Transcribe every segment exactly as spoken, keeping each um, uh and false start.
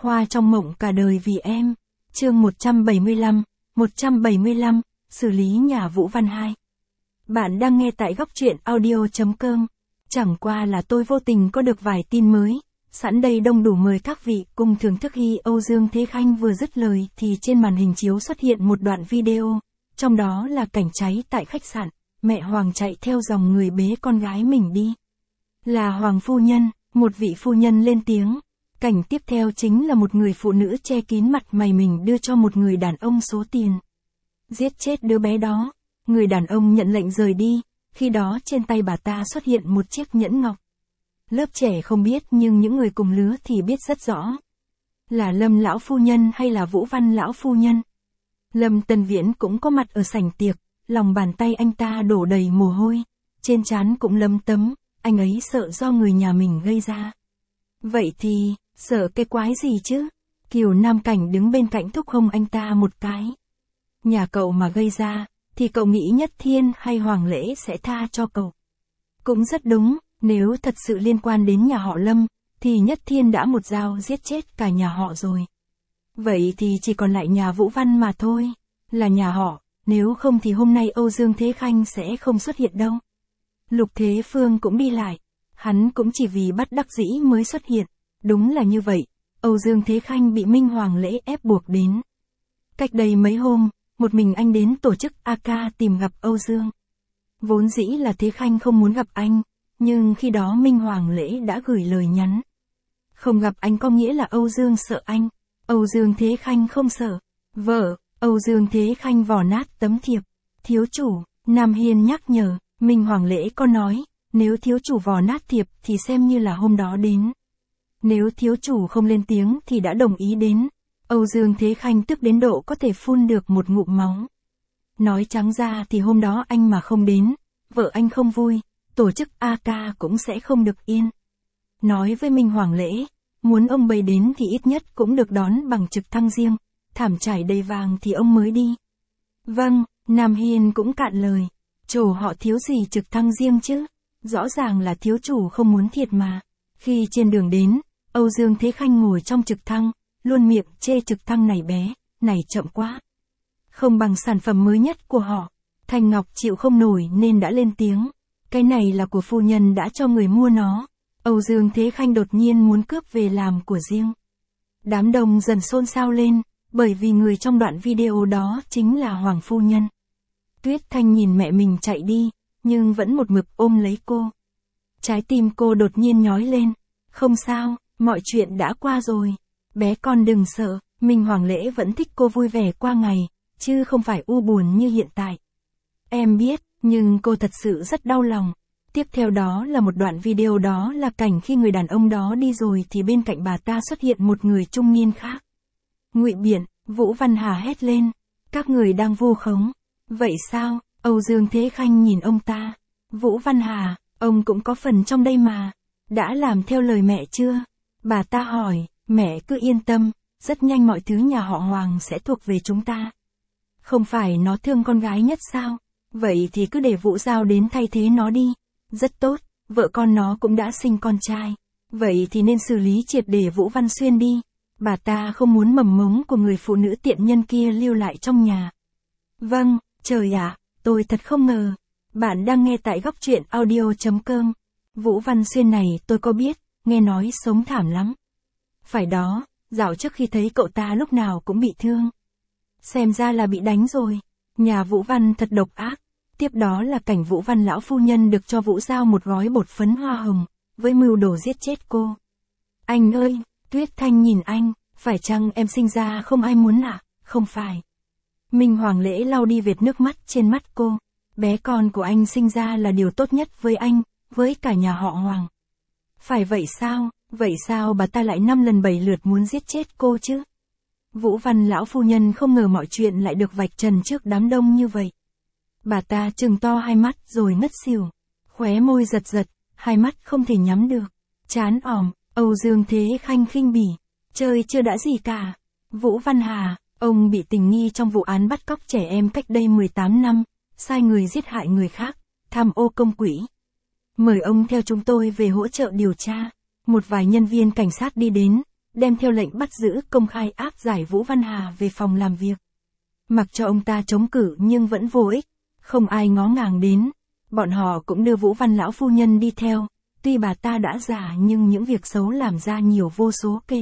Hoa trong mộng cả đời vì em. Chương một trăm bảy mươi lăm, một trăm bảy mươi lăm, xử lý nhà Vũ Văn hai. Bạn đang nghe tại góc truyện audio chấm com. Chẳng qua là tôi vô tình có được vài tin mới. Sẵn đây đông đủ mời các vị cùng thưởng thức. Khi Âu Dương Thế Khanh vừa dứt lời thì trên màn hình chiếu xuất hiện một đoạn video. Trong đó là cảnh cháy tại khách sạn. Mẹ Hoàng chạy theo dòng người bế con gái mình đi. Là Hoàng phu nhân, một vị phu nhân lên tiếng. Cảnh tiếp theo chính là một người phụ nữ che kín mặt mày mình đưa cho một người đàn ông số tiền. Giết chết đứa bé đó. Người đàn ông nhận lệnh rời đi. Khi đó trên tay bà ta xuất hiện một chiếc nhẫn ngọc. Lớp trẻ không biết nhưng những người cùng lứa thì biết rất rõ. Là Lâm lão phu nhân hay là Vũ Văn lão phu nhân. Lâm Tân Viễn cũng có mặt ở sảnh tiệc. Lòng bàn tay anh ta đổ đầy mồ hôi. Trên trán cũng lấm tấm. Anh ấy sợ do người nhà mình gây ra. Vậy thì, sợ cái quái gì chứ? Kiều Nam Cảnh đứng bên cạnh thúc hông anh ta một cái. Nhà cậu mà gây ra, thì cậu nghĩ Nhất Thiên hay Hoàng Lễ sẽ tha cho cậu? Cũng rất đúng, nếu thật sự liên quan đến nhà họ Lâm, thì Nhất Thiên đã một dao giết chết cả nhà họ rồi. Vậy thì chỉ còn lại nhà Vũ Văn mà thôi, là nhà họ, nếu không thì hôm nay Âu Dương Thế Khanh sẽ không xuất hiện đâu. Lục Thế Phương cũng đi lại, hắn cũng chỉ vì bắt đắc dĩ mới xuất hiện, đúng là như vậy, Âu Dương Thế Khanh bị Minh Hoàng Lễ ép buộc đến. Cách đây mấy hôm, một mình anh đến tổ chức a ca tìm gặp Âu Dương. Vốn dĩ là Thế Khanh không muốn gặp anh, nhưng khi đó Minh Hoàng Lễ đã gửi lời nhắn. Không gặp anh có nghĩa là Âu Dương sợ anh, Âu Dương Thế Khanh không sợ. Vợ, Âu Dương Thế Khanh vò nát tấm thiệp. Thiếu chủ, Nam Hiên nhắc nhở, Minh Hoàng Lễ có nói, nếu thiếu chủ vò nát thiệp thì xem như là hôm đó đến. Nếu thiếu chủ không lên tiếng thì đã đồng ý đến. Âu Dương Thế Khanh tức đến độ có thể phun được một ngụm máu. Nói trắng ra thì hôm đó anh mà không đến, vợ anh không vui, tổ chức a ca cũng sẽ không được yên. Nói với Minh Hoàng Lễ, muốn ông bày đến thì ít nhất cũng được đón bằng trực thăng riêng, thảm trải đầy vàng thì ông mới đi. Vâng, Nam Hiên cũng cạn lời, chỗ họ thiếu gì trực thăng riêng chứ, rõ ràng là thiếu chủ không muốn thiệt mà. Khi trên đường đến, Âu Dương Thế Khanh ngồi trong trực thăng, luôn miệng chê trực thăng này bé, này chậm quá. Không bằng sản phẩm mới nhất của họ. Thanh Ngọc chịu không nổi nên đã lên tiếng. Cái này là của phu nhân đã cho người mua nó. Âu Dương Thế Khanh đột nhiên muốn cướp về làm của riêng. Đám đông dần xôn xao lên, bởi vì người trong đoạn video đó chính là Hoàng phu nhân. Tuyết Thanh nhìn mẹ mình chạy đi, nhưng vẫn một mực ôm lấy cô. Trái tim cô đột nhiên nhói lên. Không sao, mọi chuyện đã qua rồi. Bé con đừng sợ, Minh Hoàng Lễ vẫn thích cô vui vẻ qua ngày, chứ không phải u buồn như hiện tại. Em biết, nhưng cô thật sự rất đau lòng. Tiếp theo đó là một đoạn video, đó là cảnh khi người đàn ông đó đi rồi thì bên cạnh bà ta xuất hiện một người trung niên khác. Ngụy biện, Vũ Văn Hà hét lên. Các người đang vu khống. Vậy sao? Âu Dương Thế Khanh nhìn ông ta. Vũ Văn Hà, ông cũng có phần trong đây mà. Đã làm theo lời mẹ chưa? Bà ta hỏi. Mẹ cứ yên tâm, rất nhanh mọi thứ nhà họ Hoàng sẽ thuộc về chúng ta. Không phải nó thương con gái nhất sao? Vậy thì cứ để Vũ Giao đến thay thế nó đi. Rất tốt, vợ con nó cũng đã sinh con trai. Vậy thì nên xử lý triệt để Vũ Văn Xuyên đi. Bà ta không muốn mầm mống của người phụ nữ tiện nhân kia lưu lại trong nhà. Vâng, trời ạ, tôi thật không ngờ. Bạn đang nghe tại góc truyện audio chấm com. Vũ Văn Xuyên này tôi có biết, nghe nói sống thảm lắm. Phải đó, dạo trước khi thấy cậu ta lúc nào cũng bị thương. Xem ra là bị đánh rồi. Nhà Vũ Văn thật độc ác. Tiếp đó là cảnh Vũ Văn lão phu nhân được cho Vũ Giao một gói bột phấn hoa hồng, với mưu đồ giết chết cô. Anh ơi, Tuyết Thanh nhìn anh, phải chăng em sinh ra không ai muốn ạ? À? Không phải. Minh Hoàng Lễ lau đi vệt nước mắt trên mắt cô. Bé con của anh sinh ra là điều tốt nhất với anh, với cả nhà họ Hoàng. Phải vậy sao? Vậy sao bà ta lại năm lần bảy lượt muốn giết chết cô chứ? Vũ Văn lão phu nhân không ngờ mọi chuyện lại được vạch trần trước đám đông như vậy. Bà ta trừng to hai mắt rồi ngất xỉu. Khóe môi giật giật, hai mắt không thể nhắm được. Chán ỏm, Âu Dương Thế Khanh khinh bỉ. Chơi chưa đã gì cả. Vũ Văn Hà, ông bị tình nghi trong vụ án bắt cóc trẻ em cách đây mười tám năm, sai người giết hại người khác, tham ô công quỹ. Mời ông theo chúng tôi về hỗ trợ điều tra. Một vài nhân viên cảnh sát đi đến, đem theo lệnh bắt giữ công khai áp giải Vũ Văn Hà về phòng làm việc. Mặc cho ông ta chống cự nhưng vẫn vô ích, không ai ngó ngàng đến. Bọn họ cũng đưa Vũ Văn lão phu nhân đi theo, tuy bà ta đã già nhưng những việc xấu làm ra nhiều vô số kể.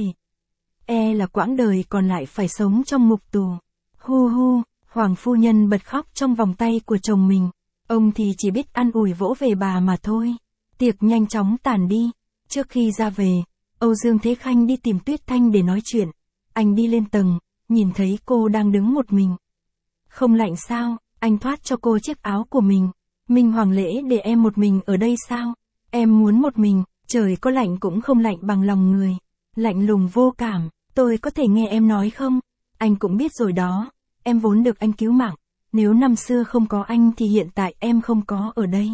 E là quãng đời còn lại phải sống trong ngục tù. Hu hu, Hoàng phu nhân bật khóc trong vòng tay của chồng mình. Ông thì chỉ biết an ủi vỗ về bà mà thôi. Tiệc nhanh chóng tàn đi. Trước khi ra về, Âu Dương Thế Khanh đi tìm Tuyết Thanh để nói chuyện. Anh đi lên tầng, nhìn thấy cô đang đứng một mình. Không lạnh sao, anh thoát cho cô chiếc áo của mình. Minh Hoàng lễ để em một mình ở đây sao? Em muốn một mình, trời có lạnh cũng không lạnh bằng lòng người. Lạnh lùng vô cảm, tôi có thể nghe em nói không? Anh cũng biết rồi đó, em vốn được anh cứu mạng. Nếu năm xưa không có anh thì hiện tại em không có ở đây.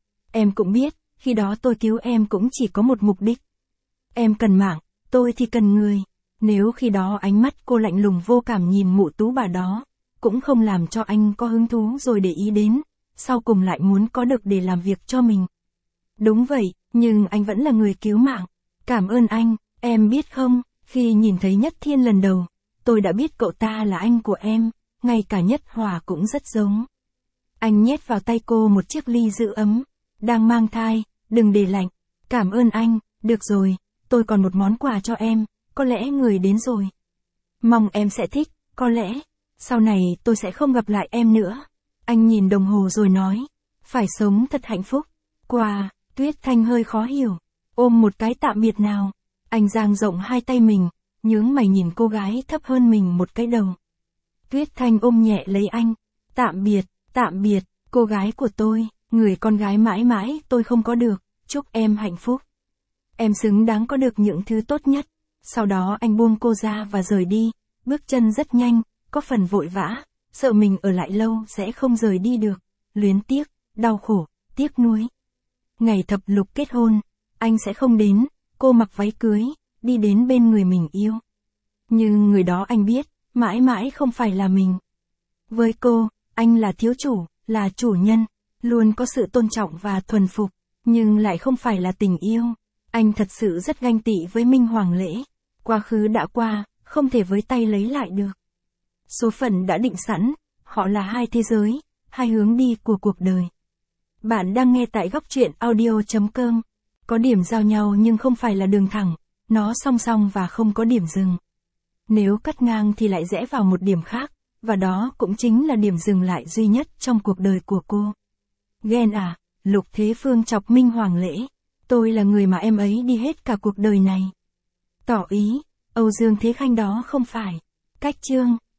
Em cũng biết, khi đó tôi cứu em cũng chỉ có một mục đích. Em cần mạng, tôi thì cần người. Nếu khi đó ánh mắt cô lạnh lùng vô cảm nhìn mụ tú bà đó, cũng không làm cho anh có hứng thú rồi để ý đến, sau cùng lại muốn có được để làm việc cho mình. Đúng vậy, nhưng anh vẫn là người cứu mạng. Cảm ơn anh, em biết không, khi nhìn thấy Nhất Thiên lần đầu, tôi đã biết cậu ta là anh của em, ngay cả Nhất Hòa cũng rất giống. Anh nhét vào tay cô một chiếc ly giữ ấm. Đang mang thai, đừng để lạnh. Cảm ơn anh, được rồi, tôi còn một món quà cho em, có lẽ người đến rồi. Mong em sẽ thích, có lẽ, sau này tôi sẽ không gặp lại em nữa. Anh nhìn đồng hồ rồi nói, phải sống thật hạnh phúc. Quà, Tuyết Thanh hơi khó hiểu, ôm một cái tạm biệt nào. Anh dang rộng hai tay mình, nhướng mày nhìn cô gái thấp hơn mình một cái đầu. Tuyết Thanh ôm nhẹ lấy anh, tạm biệt, tạm biệt, cô gái của tôi, người con gái mãi mãi tôi không có được, chúc em hạnh phúc. Em xứng đáng có được những thứ tốt nhất. Sau đó anh buông cô ra và rời đi, bước chân rất nhanh, có phần vội vã, sợ mình ở lại lâu sẽ không rời đi được, luyến tiếc, đau khổ, tiếc nuối. Ngày thập lục kết hôn, anh sẽ không đến, cô mặc váy cưới, đi đến bên người mình yêu. Nhưng người đó anh biết, mãi mãi không phải là mình. Với cô, anh là thiếu chủ, là chủ nhân, luôn có sự tôn trọng và thuần phục, nhưng lại không phải là tình yêu. Anh thật sự rất ganh tị với Minh Hoàng lễ. Quá khứ đã qua, không thể với tay lấy lại được. Số phận đã định sẵn, họ là hai thế giới, hai hướng đi của cuộc đời. Bạn đang nghe tại góc truyện audio chấm com. Có điểm giao nhau nhưng không phải là đường thẳng, nó song song và không có điểm dừng. Nếu cắt ngang thì lại rẽ vào một điểm khác, và đó cũng chính là điểm dừng lại duy nhất trong cuộc đời của cô. Ghen à, Lục Thế Phương chọc Minh Hoàng lễ. Tôi là người mà em ấy đi hết cả cuộc đời này. Tỏ ý, Âu Dương Thế Khanh đó không phải. Cách chương